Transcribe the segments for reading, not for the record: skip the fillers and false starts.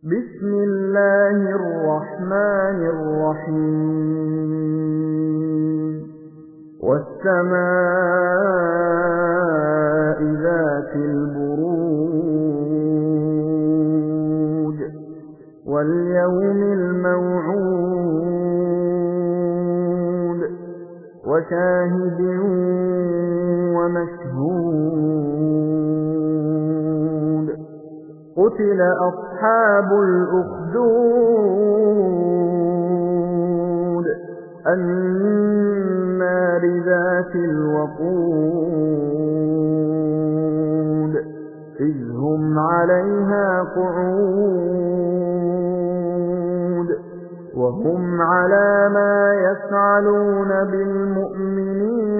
بسم الله الرحمن الرحيم والسماء ذات البروج واليوم الموعود وشاهد ومشهود قتل أصحاب الأخدود النار ذات الوقود إذ هم عليها قعود وهم على ما يفعلون بالمؤمنين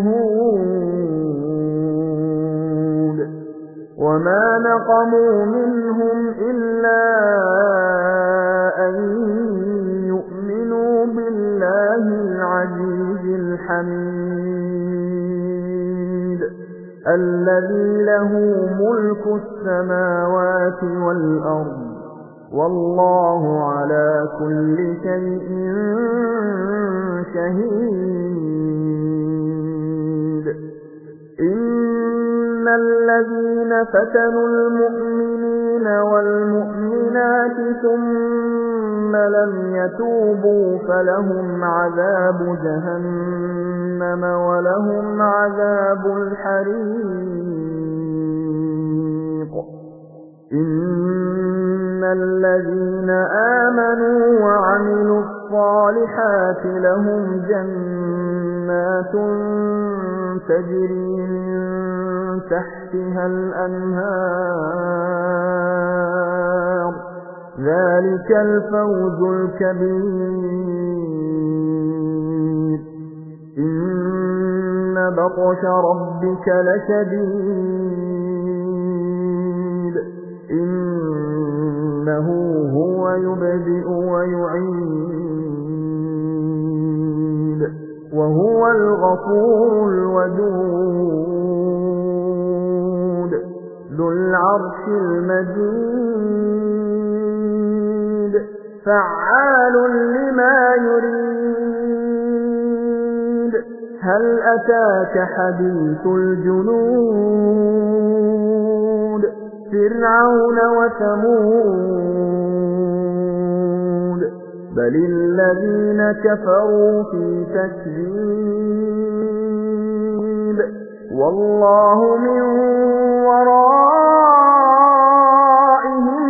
شهود وما نقموا منهم إلا أن يؤمنوا بالله العزيز الحميد الذي له ملك السماوات والأرض والله على كل شيء شهيد إن الذين فتنوا المؤمنين والمؤمنات ثم لم يتوبوا فلهم عذاب جهنم ولهم عذاب الحريق إن الذين آمنوا وعملوا الصالحات لهم جنات تجري من تحتها الأنهار ذلك الفوز الكبير إن بطش ربك لشديد إنه هو يبدئ ويعيد وهو الغفور الودود ذو العرش المجيد فعال لما يريد هل أتاك حديث الجنود فرعون وثمود بل الذين كفروا في تكذيب والله من ورائهم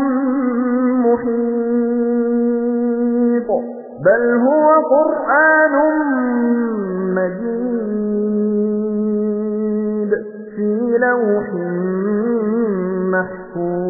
محيط بل هو قرآن مجيد في لوح محفوظ